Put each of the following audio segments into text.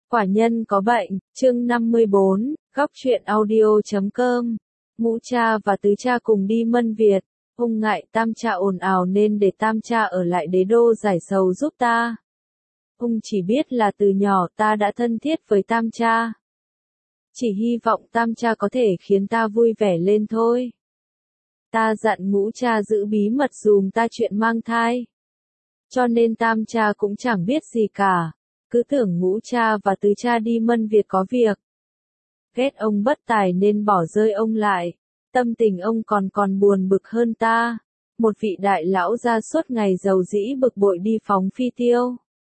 Quả nhân có bệnh, chương 54, góc truyện audio.com. Ngũ cha và tứ cha cùng đi Mân Việt, ông ngại tam cha ồn ào nên để tam cha ở lại đế đô giải sầu giúp ta. Ông chỉ biết là từ nhỏ ta đã thân thiết với tam cha. Chỉ hy vọng tam cha có thể khiến ta vui vẻ lên thôi. Ta dặn ngũ cha giữ bí mật dùm ta chuyện mang thai. Cho nên tam cha cũng chẳng biết gì cả. Cứ tưởng ngũ cha và tứ cha đi Mân Việt có việc. Ghét ông bất tài nên bỏ rơi ông lại. Tâm tình ông còn buồn bực hơn ta. Một vị đại lão ra suốt ngày giàu dĩ bực bội đi phóng phi tiêu.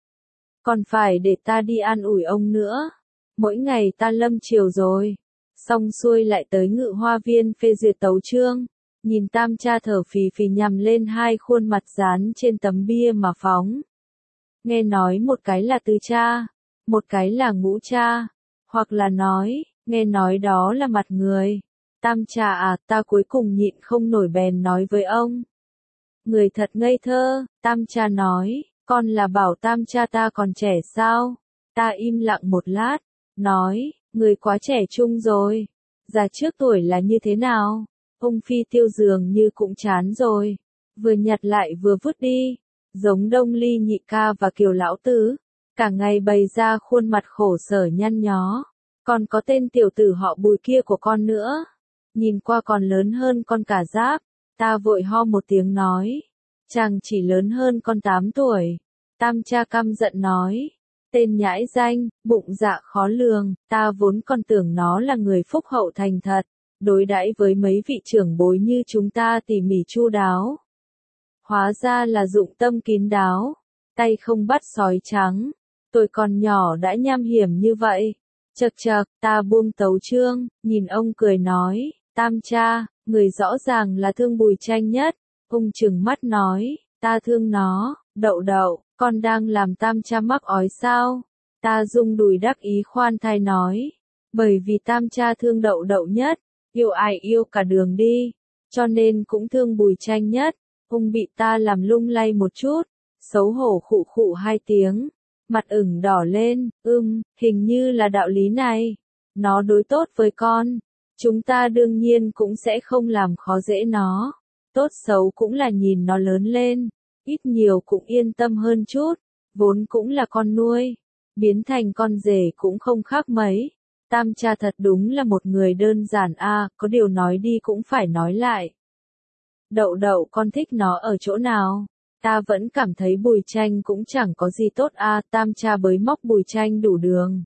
Còn phải để ta đi an ủi ông nữa. Mỗi ngày ta lâm chiều rồi. Xong xuôi lại tới Ngự Hoa Viên phê duyệt tấu chương. Nhìn tam cha thở phì phì nhằm lên hai khuôn mặt dán trên tấm bia mà phóng. Nghe nói một cái là tứ cha, một cái là ngũ cha, hoặc là nghe nói đó là mặt người. Tam cha à, ta cuối cùng nhịn không nổi bèn nói với ông. Người thật ngây thơ, tam cha nói, con là bảo tam cha ta còn trẻ sao? Ta im lặng một lát, nói, người quá trẻ trung rồi, già trước tuổi là như thế nào? Ông phi tiêu dường như cũng chán rồi, vừa nhặt lại vừa vứt đi. Giống Đông Ly nhị ca và Kiều lão tứ, cả ngày bày ra khuôn mặt khổ sở nhăn nhó. Còn có tên tiểu tử họ Bùi kia của con nữa, nhìn qua còn lớn hơn con cả Giáp. Ta vội ho một tiếng nói, chàng chỉ lớn hơn con 8 tuổi. Tam cha căm giận nói, tên nhãi danh, bụng dạ khó lường, ta vốn còn tưởng nó là người phúc hậu thành thật, đối đãi với mấy vị trưởng bối như chúng ta tỉ mỉ chu đáo. Hóa ra là dụng tâm kín đáo, tay không bắt sói trắng, tôi còn nhỏ đã nham hiểm như vậy. Chậc chậc, ta buông tấu chương, nhìn ông cười nói, tam cha, người rõ ràng là thương Bùi Tranh nhất. Ông trừng mắt nói, ta thương nó, đậu đậu, con đang làm tam cha mắc ói sao? Ta rung đùi đắc ý khoan thai nói, bởi vì tam cha thương đậu đậu nhất, yêu ai yêu cả đường đi, cho nên cũng thương Bùi Tranh nhất. Ông bị ta làm lung lay một chút, xấu hổ khụ khụ 2 tiếng, mặt ửng đỏ lên, hình như là đạo lý này. Nó đối tốt với con, chúng ta đương nhiên cũng sẽ không làm khó dễ nó. Tốt xấu cũng là nhìn nó lớn lên, ít nhiều cũng yên tâm hơn chút, vốn cũng là con nuôi, biến thành con rể cũng không khác mấy. Tam cha thật đúng là một người đơn giản a, có điều nói đi cũng phải nói lại. Đậu đậu con thích nó ở chỗ nào? Ta vẫn cảm thấy Bùi Tranh cũng chẳng có gì tốt a. Tam cha bới móc Bùi Tranh đủ đường.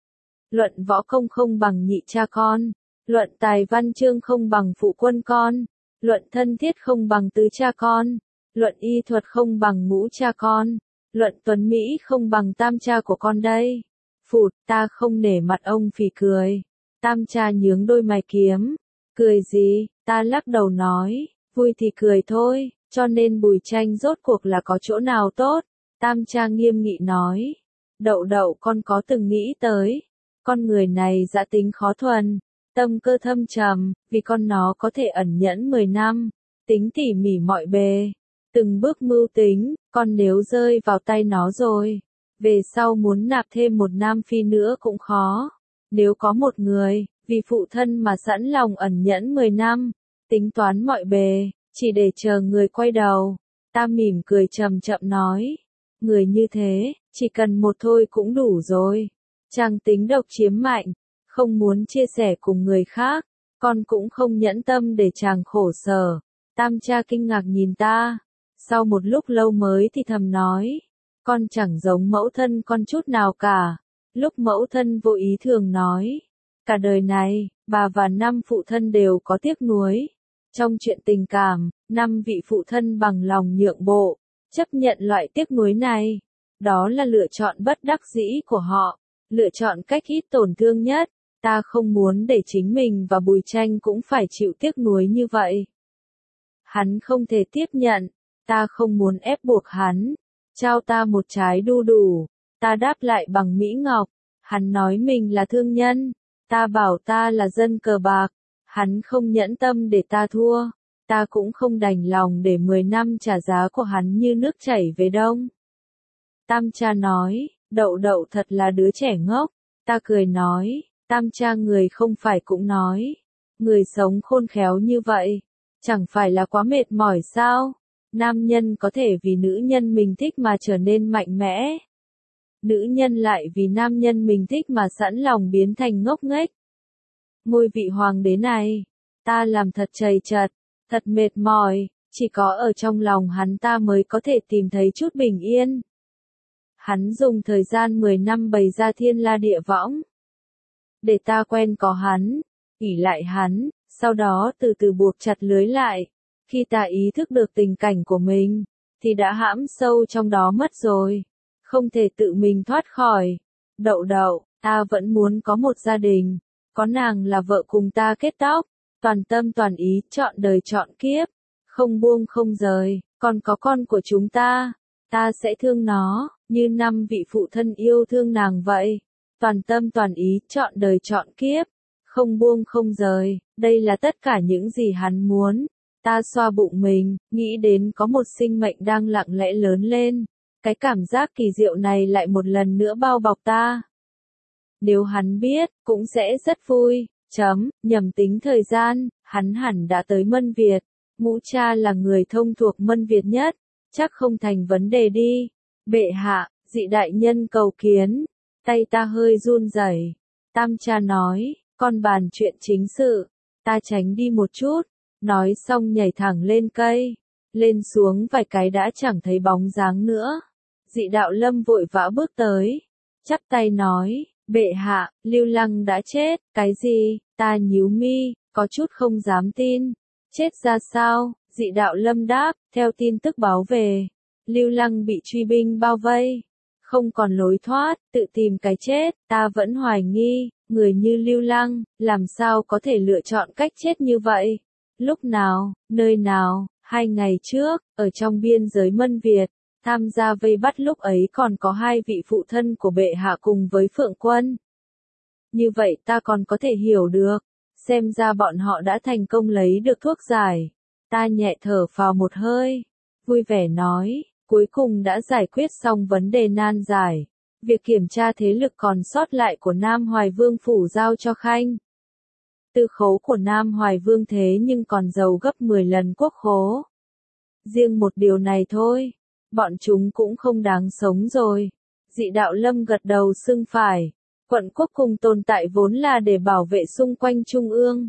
Luận võ công không bằng nhị cha con. Luận tài văn chương không bằng phụ quân con. Luận thân thiết không bằng tứ cha con. Luận y thuật không bằng ngũ cha con. Luận tuấn mỹ không bằng tam cha của con đây. Phụt, ta không nể mặt ông phì cười. Tam cha nhướng đôi mày kiếm. Cười gì? Ta lắc đầu nói. Vui thì cười thôi, cho nên Bùi Tranh rốt cuộc là có chỗ nào tốt? Tam cha nghiêm nghị nói. Đậu đậu con có từng nghĩ tới. Con người này dã tính khó thuần, tâm cơ thâm trầm, vì con nó có thể ẩn nhẫn 10 năm, tính tỉ mỉ mọi bề, từng bước mưu tính, con nếu rơi vào tay nó rồi, về sau muốn nạp thêm một nam phi nữa cũng khó. Nếu có một người, vì phụ thân mà sẵn lòng ẩn nhẫn 10 năm, tính toán mọi bề, chỉ để chờ người quay đầu. Ta mỉm cười chậm chậm nói, người như thế, chỉ cần một thôi cũng đủ rồi. Chàng tính độc chiếm mạnh, không muốn chia sẻ cùng người khác, con cũng không nhẫn tâm để chàng khổ sở. Tam cha kinh ngạc nhìn ta, sau một lúc lâu mới thì thầm nói, con chẳng giống mẫu thân con chút nào cả. Lúc mẫu thân vô ý thường nói, cả đời này, bà và 5 phụ thân đều có tiếc nuối. Trong chuyện tình cảm, 5 vị phụ thân bằng lòng nhượng bộ, chấp nhận loại tiếc nuối này. Đó là lựa chọn bất đắc dĩ của họ, lựa chọn cách ít tổn thương nhất. Ta không muốn để chính mình và Bùi Tranh cũng phải chịu tiếc nuối như vậy. Hắn không thể tiếp nhận, ta không muốn ép buộc hắn. Trao ta một trái đu đủ, ta đáp lại bằng mỹ ngọc. Hắn nói mình là thương nhân, ta bảo ta là dân cờ bạc. Hắn không nhẫn tâm để ta thua, ta cũng không đành lòng để 10 năm trả giá của hắn như nước chảy về đông. Tam cha nói, đậu đậu thật là đứa trẻ ngốc, Ta cười nói, tam cha người không phải cũng nói, người sống khôn khéo như vậy, chẳng phải là quá mệt mỏi sao? Nam nhân có thể vì nữ nhân mình thích mà trở nên mạnh mẽ. Nữ nhân lại vì nam nhân mình thích mà sẵn lòng biến thành ngốc nghếch. Ngôi vị hoàng đế này, ta làm thật trầy trật, thật mệt mỏi, chỉ có ở trong lòng hắn ta mới có thể tìm thấy chút bình yên. Hắn dùng thời gian 10 năm bày ra thiên la địa võng, để ta quen có hắn, ỷ lại hắn, sau đó từ từ buộc chặt lưới lại. Khi ta ý thức được tình cảnh của mình, thì đã hãm sâu trong đó mất rồi, không thể tự mình thoát khỏi. Đậu đậu, ta vẫn muốn có một gia đình, có nàng là vợ cùng ta kết tóc, toàn tâm toàn ý, trọn đời trọn kiếp, không buông không rời, còn có con của chúng ta sẽ thương nó, như 5 vị phụ thân yêu thương nàng vậy, toàn tâm toàn ý, trọn đời trọn kiếp, không buông không rời, đây là tất cả những gì hắn muốn. Ta xoa bụng mình, nghĩ đến có một sinh mệnh đang lặng lẽ lớn lên, cái cảm giác kỳ diệu này lại một lần nữa bao bọc ta. Nếu hắn biết, cũng sẽ rất vui. Nhầm tính thời gian, hắn hẳn đã tới Mân Việt. Ngũ cha là người thông thuộc Mân Việt nhất, chắc không thành vấn đề đi. Bệ hạ, dị đại nhân cầu kiến. Tay ta hơi run rẩy. Tam cha nói, con bàn chuyện chính sự. Ta tránh đi một chút, nói xong nhảy thẳng lên cây. Lên xuống vài cái đã chẳng thấy bóng dáng nữa. Dị đạo lâm vội vã bước tới, chắp tay nói, bệ hạ, Lưu Lăng đã chết. Cái gì? Ta nhíu mi, có chút không dám tin. Chết ra sao? Dị đạo lâm đáp, theo tin tức báo về, Lưu Lăng bị truy binh bao vây, không còn lối thoát, tự tìm cái chết. Ta vẫn hoài nghi, người như Lưu Lăng, làm sao có thể lựa chọn cách chết như vậy? Lúc nào, nơi nào? 2 ngày trước, ở trong biên giới Mân Việt, tham gia vây bắt lúc ấy còn có 2 vị phụ thân của bệ hạ cùng với Phượng Quân. Như vậy ta còn có thể hiểu được, xem ra bọn họ đã thành công lấy được thuốc giải. Ta nhẹ thở phào một hơi, vui vẻ nói, cuối cùng đã giải quyết xong vấn đề nan giải. Việc kiểm tra thế lực còn sót lại của Nam Hoài Vương phủ giao cho Khanh. Tư khố của Nam Hoài Vương thế nhưng còn giàu gấp 10 lần quốc khố. Riêng một điều này thôi, bọn chúng cũng không đáng sống rồi. Dị đạo lâm gật đầu xưng phải. Quận quốc cùng tồn tại vốn là để bảo vệ xung quanh Trung ương.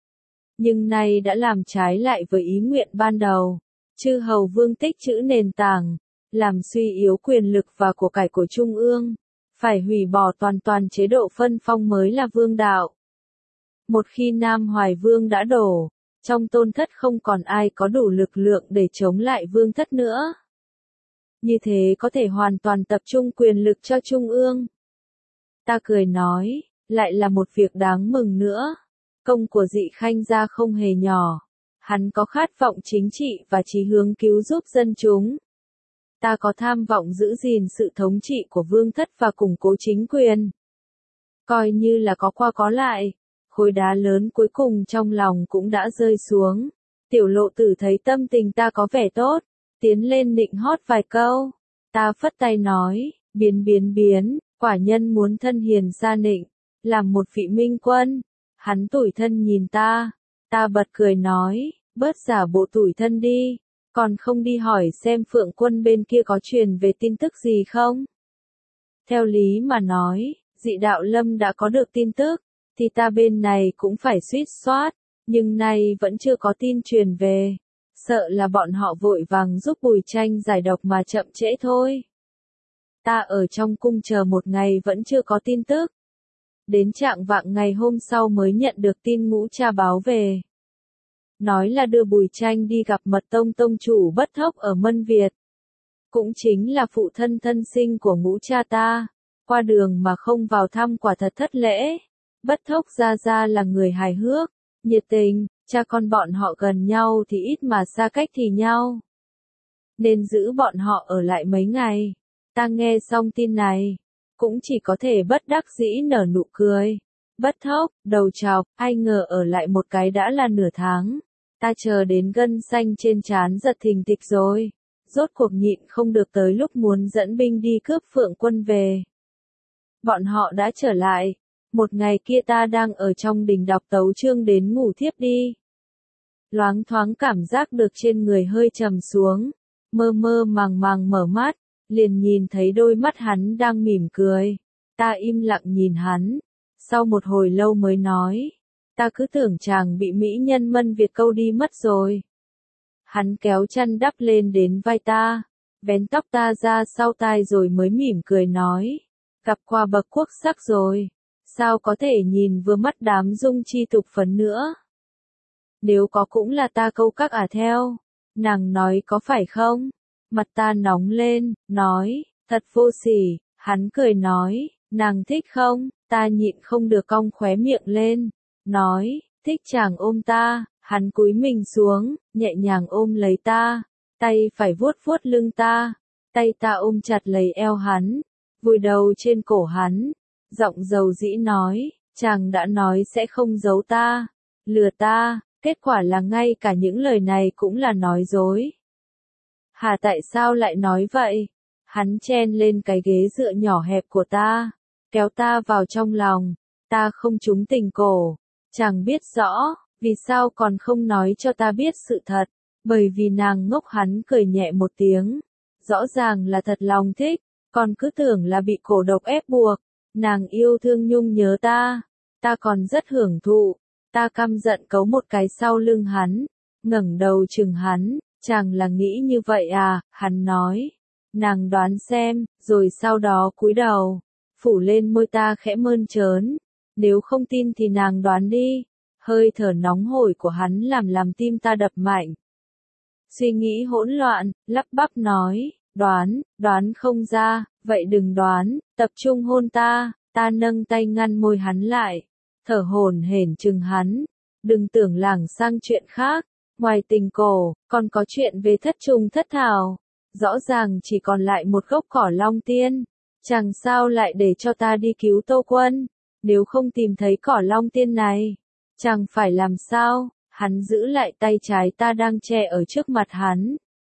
Nhưng nay đã làm trái lại với ý nguyện ban đầu. Chư hầu vương tích trữ nền tảng, làm suy yếu quyền lực và của cải của Trung ương. Phải hủy bỏ toàn toàn chế độ phân phong mới là vương đạo. Một khi Nam Hoài Vương đã đổ, trong tôn thất không còn ai có đủ lực lượng để chống lại vương thất nữa. Như thế có thể hoàn toàn tập trung quyền lực cho Trung ương. Ta cười nói, lại là một việc đáng mừng nữa. Công của Dị Khanh gia không hề nhỏ. Hắn có khát vọng chính trị và chí hướng cứu giúp dân chúng. Ta có tham vọng giữ gìn sự thống trị của vương thất và củng cố chính quyền. Coi như là có qua có lại, khối đá lớn cuối cùng trong lòng cũng đã rơi xuống. Tiểu Lộ Tử thấy tâm tình ta có vẻ tốt, tiến lên nịnh hót vài câu. Ta phất tay nói, biến, quả nhân muốn thân hiền xa nịnh, làm một vị minh quân. Hắn tủi thân nhìn ta bật cười nói, bớt giả bộ tủi thân đi, còn không đi hỏi xem Phượng Quân bên kia có truyền về tin tức gì không? Theo lý mà nói, Dị đạo lâm đã có được tin tức, thì ta bên này cũng phải suýt soát, nhưng nay vẫn chưa có tin truyền về. Sợ là bọn họ vội vàng giúp Bùi Tranh giải độc mà chậm trễ thôi. Ta ở trong cung chờ một ngày vẫn chưa có tin tức. Đến trạng vạng ngày hôm sau mới nhận được tin Ngũ cha báo về. Nói là đưa Bùi Tranh đi gặp Mật Tông tông chủ Bất Thốc ở Mân Việt. Cũng chính là phụ thân thân sinh của Ngũ cha ta. Qua đường mà không vào thăm quả thật thất lễ. Bất Thốc ra là người hài hước, nhiệt tình, cha con bọn họ gần nhau thì ít mà xa cách thì nhau. Nên giữ bọn họ ở lại mấy ngày. Ta nghe xong tin này, cũng chỉ có thể bất đắc dĩ nở nụ cười. Bất Thốc, đầu chọc, ai ngờ ở lại một cái đã là nửa tháng. Ta chờ đến gân xanh trên trán giật thình thịch rồi. Rốt cuộc nhịn không được tới lúc muốn dẫn binh đi cướp Phượng Quân về. Bọn họ đã trở lại, Một ngày kia ta đang ở trong đình đọc tấu chương đến ngủ thiếp đi. Loáng thoáng cảm giác được trên người hơi trầm xuống, mơ mơ màng màng mở mắt, liền nhìn thấy đôi mắt hắn đang mỉm cười. Ta im lặng nhìn hắn, sau một hồi lâu mới nói, ta cứ tưởng chàng bị mỹ nhân Mân Việt câu đi mất rồi. Hắn kéo chăn đắp lên đến vai ta, vén tóc ta ra sau tai rồi mới mỉm cười nói, gặp qua bậc quốc sắc rồi, sao có thể nhìn vừa mắt đám dung chi tục phấn nữa. Nếu có cũng là ta câu các theo. Nàng nói có phải không? Mặt ta nóng lên, nói, thật vô sỉ. Hắn cười nói, nàng thích không? Ta nhịn không được cong khóe miệng lên, nói, thích. Chàng ôm ta. Hắn cúi mình xuống, nhẹ nhàng ôm lấy ta, tay phải vuốt vuốt lưng ta, tay ta ôm chặt lấy eo hắn, vùi đầu trên cổ hắn, giọng dầu dĩ nói, chàng đã nói sẽ không giấu ta, lừa ta, kết quả là ngay cả những lời này cũng là nói dối. Hà, tại sao lại nói vậy? Hắn chen lên cái ghế dựa nhỏ hẹp của ta, kéo ta vào trong lòng, ta không trúng tình cổ, chàng biết rõ. Vì sao còn không nói cho ta biết sự thật? Bởi vì nàng ngốc. Hắn cười nhẹ một tiếng. Rõ ràng là thật lòng thích, còn cứ tưởng là bị cổ độc ép buộc. Nàng yêu thương nhung nhớ ta. Ta còn rất hưởng thụ. Ta căm giận cấu một cái sau lưng hắn. Ngẩng đầu chừng hắn. Chàng là nghĩ như vậy à? Hắn nói. Nàng đoán xem, rồi sau đó cúi đầu. Phủ lên môi ta khẽ mơn trớn. Nếu không tin thì nàng đoán đi. Hơi thở nóng hổi của hắn làm tim ta đập mạnh. Suy nghĩ hỗn loạn, lắp bắp nói, đoán không ra, vậy đừng đoán, tập trung hôn ta. Ta nâng tay ngăn môi hắn lại, thở hổn hển chừng hắn, đừng tưởng lảng sang chuyện khác, ngoài tình cổ, còn có chuyện về thất trùng thất thảo. Rõ ràng chỉ còn lại một gốc cỏ long tiên, chàng sao lại để cho ta đi cứu Tô Quân, nếu không tìm thấy cỏ long tiên này. Chàng phải làm sao? Hắn giữ lại tay trái ta đang che ở trước mặt hắn.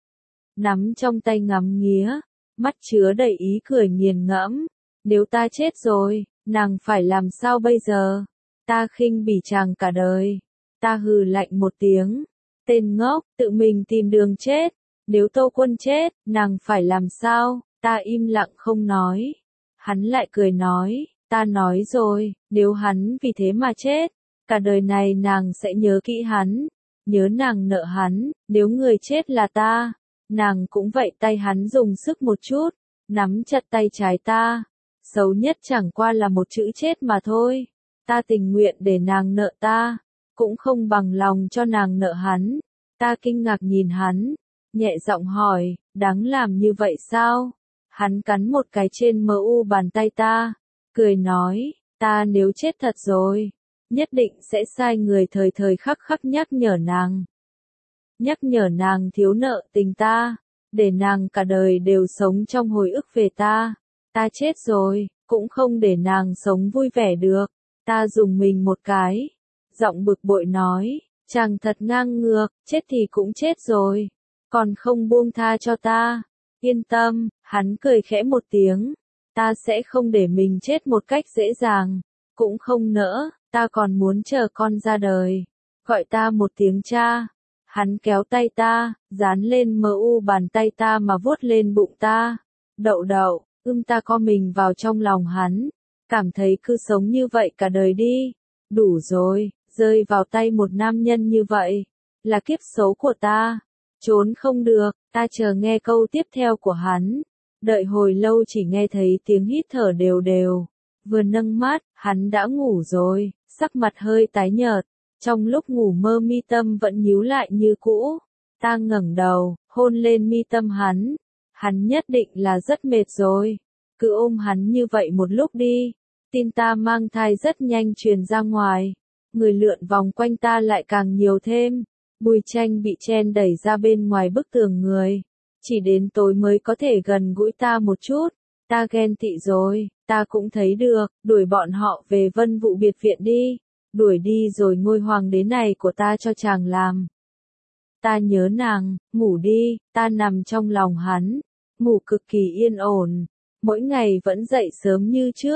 Nắm trong tay ngắm nghía, mắt chứa đầy ý cười nghiền ngẫm. Nếu ta chết rồi, nàng phải làm sao bây giờ? Ta khinh bỉ chàng cả đời. Ta hừ lạnh một tiếng. Tên ngốc, tự mình tìm đường chết. Nếu Tô Quân chết, nàng phải làm sao? Ta im lặng không nói. Hắn lại cười nói, ta nói rồi, nếu hắn vì thế mà chết. Cả đời này nàng sẽ nhớ kỹ hắn, nhớ nàng nợ hắn, nếu người chết là ta, nàng cũng vậy. Tay hắn dùng sức một chút, nắm chặt tay trái ta, xấu nhất chẳng qua là một chữ chết mà thôi. Ta tình nguyện để nàng nợ ta, cũng không bằng lòng cho nàng nợ hắn. Ta kinh ngạc nhìn hắn, nhẹ giọng hỏi, đáng làm như vậy sao? Hắn cắn một cái trên mu bàn tay ta, cười nói, ta nếu chết thật rồi, nhất định sẽ sai người thời thời khắc khắc nhắc nhở nàng thiếu nợ tình ta, để nàng cả đời đều sống trong hồi ức về ta. Ta chết rồi, cũng không để nàng sống vui vẻ được. Ta dùng mình một cái, giọng bực bội nói, chàng thật ngang ngược, chết thì cũng chết rồi, còn không buông tha cho ta. Yên tâm, hắn cười khẽ một tiếng, ta sẽ không để mình chết một cách dễ dàng, cũng không nỡ. Ta còn muốn chờ con ra đời, gọi ta một tiếng cha. Hắn kéo tay ta, dán lên mu bàn tay ta mà vuốt lên bụng ta. Đậu, ta co mình vào trong lòng hắn, cảm thấy cứ sống như vậy cả đời đi. Đủ rồi, rơi vào tay một nam nhân như vậy, là kiếp số của ta. Trốn không được, ta chờ nghe câu tiếp theo của hắn. Đợi hồi lâu chỉ nghe thấy tiếng hít thở đều đều. Vừa nâng mắt, hắn đã ngủ rồi. Sắc mặt hơi tái nhợt, trong lúc ngủ mơ mi tâm vẫn nhíu lại như cũ. Ta ngẩng đầu, hôn lên mi tâm hắn. Hắn nhất định là rất mệt rồi. Cứ ôm hắn như vậy một lúc đi. Tin ta mang thai rất nhanh truyền ra ngoài. Người lượn vòng quanh ta lại càng nhiều thêm. Bùi Tranh bị chen đẩy ra bên ngoài bức tường người. Chỉ đến tối mới có thể gần gũi ta một chút. Ta ghen tị rồi, ta cũng thấy được, đuổi bọn họ về Vân Vụ biệt viện đi, đuổi đi rồi ngôi hoàng đế này của ta cho chàng làm. Ta nhớ nàng, ngủ đi. Ta nằm trong lòng hắn, ngủ cực kỳ yên ổn, mỗi ngày vẫn dậy sớm như trước,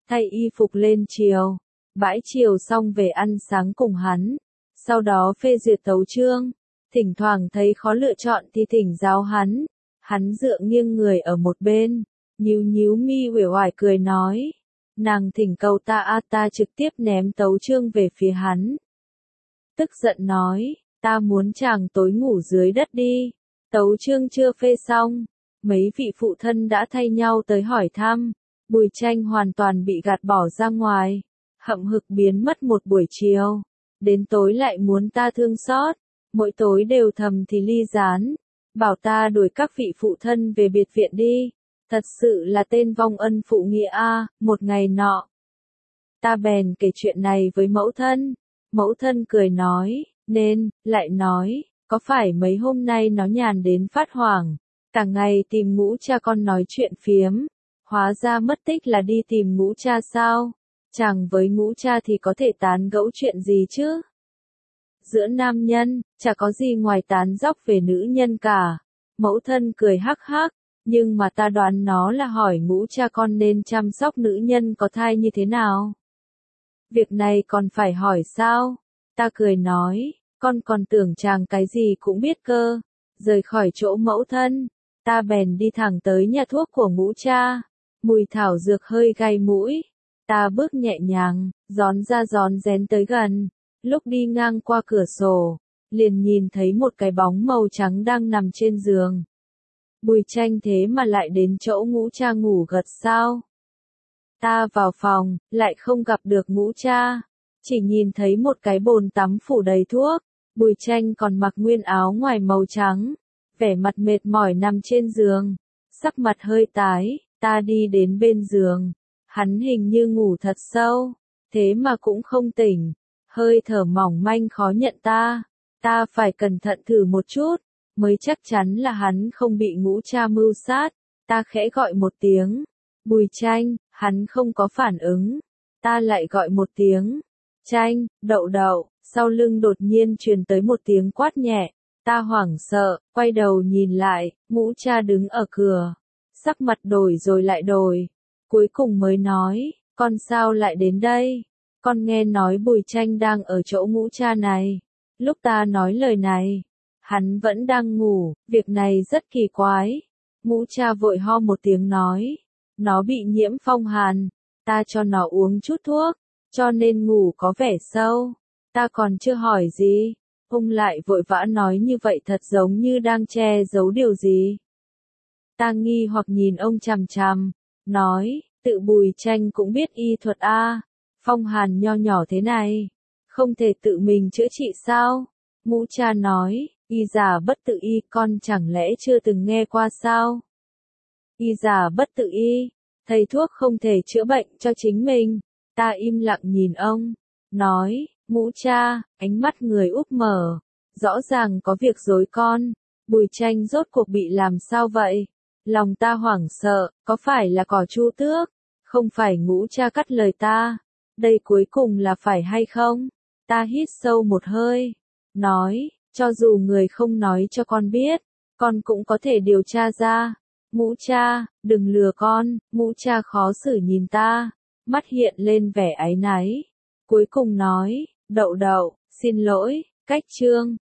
thay y phục lên triều, bãi triều xong về ăn sáng cùng hắn, sau đó phê duyệt tấu chương, thỉnh thoảng thấy khó lựa chọn thì thỉnh giáo hắn dựa nghiêng người ở một bên, nhíu nhíu mi uể oải cười nói, nàng thỉnh cầu ta ta trực tiếp ném tấu chương về phía hắn. Tức giận nói, ta muốn chàng tối ngủ dưới đất đi, tấu chương chưa phê xong, mấy vị phụ thân đã thay nhau tới hỏi thăm, Bùi Tranh hoàn toàn bị gạt bỏ ra ngoài, hậm hực biến mất một buổi chiều, đến tối lại muốn ta thương xót, mỗi tối đều thầm thì ly gián, bảo ta đuổi các vị phụ thân về biệt viện đi, thật sự là tên vong ân phụ nghĩa a. Một ngày nọ, ta bèn kể chuyện này với mẫu thân cười nói, nên, lại nói, có phải mấy hôm nay nó nhàn đến phát hoảng, cả ngày tìm Ngũ Cha con nói chuyện phiếm, hóa ra mất tích là đi tìm Ngũ Cha sao, chàng với Ngũ Cha thì có thể tán gẫu chuyện gì chứ? Giữa nam nhân, chả có gì ngoài tán dóc về nữ nhân cả. Mẫu thân cười hắc hắc, nhưng mà ta đoán nó là hỏi Ngũ Cha con nên chăm sóc nữ nhân có thai như thế nào. Việc này còn phải hỏi sao? Ta cười nói, con còn tưởng chàng cái gì cũng biết cơ. Rời khỏi chỗ mẫu thân, ta bèn đi thẳng tới nhà thuốc của Ngũ Cha. Mùi thảo dược hơi gai mũi. Ta bước nhẹ nhàng, rón ra rón rén tới gần. Lúc đi ngang qua cửa sổ, liền nhìn thấy một cái bóng màu trắng đang nằm trên giường. Bùi Tranh thế mà lại đến chỗ Ngũ Cha ngủ gật sao? Ta vào phòng, lại không gặp được Ngũ Cha, chỉ nhìn thấy một cái bồn tắm phủ đầy thuốc. Bùi Tranh còn mặc nguyên áo ngoài màu trắng, vẻ mặt mệt mỏi nằm trên giường, sắc mặt hơi tái. Ta đi đến bên giường, hắn hình như ngủ thật sâu, thế mà cũng không tỉnh, hơi thở mỏng manh khó nhận ta. Ta phải cẩn thận thử một chút, mới chắc chắn là hắn không bị Ngũ Cha mưu sát. Ta khẽ gọi một tiếng, Bùi Tranh, hắn không có phản ứng. Ta lại gọi một tiếng, Tranh, đậu đậu, sau lưng đột nhiên truyền tới một tiếng quát nhẹ. Ta hoảng sợ, quay đầu nhìn lại, Ngũ Cha đứng ở cửa, sắc mặt đổi rồi lại đổi, cuối cùng mới nói, con sao lại đến đây? Con nghe nói Bùi Tranh đang ở chỗ Ngũ Cha này. Lúc ta nói lời này, hắn vẫn đang ngủ, việc này rất kỳ quái. Ngũ Cha vội ho một tiếng nói, nó bị nhiễm phong hàn, ta cho nó uống chút thuốc, cho nên ngủ có vẻ sâu. Ta còn chưa hỏi gì, ông lại vội vã nói như vậy thật giống như đang che giấu điều gì. Ta nghi hoặc nhìn ông chằm chằm, nói, tự Bùi Tranh cũng biết y thuật a, phong hàn nho nhỏ thế này, không thể tự mình chữa trị sao? Ngũ Cha nói, y giả bất tự y, con chẳng lẽ chưa từng nghe qua sao? Y giả bất tự y, thầy thuốc không thể chữa bệnh cho chính mình. Ta im lặng nhìn ông, nói, Ngũ Cha, ánh mắt người úp mở, rõ ràng có việc rối con. Bùi Tranh rốt cuộc bị làm sao vậy? Lòng ta hoảng sợ, có phải là cỏ Chu Tước? Không phải Ngũ Cha cắt lời ta. Đây cuối cùng là phải hay không? Ta hít sâu một hơi, nói, cho dù người không nói cho con biết, con cũng có thể điều tra ra. Ngũ Cha, đừng lừa con. Ngũ Cha khó xử nhìn ta, mắt hiện lên vẻ áy náy. Cuối cùng nói, đậu đậu, xin lỗi, cách chương.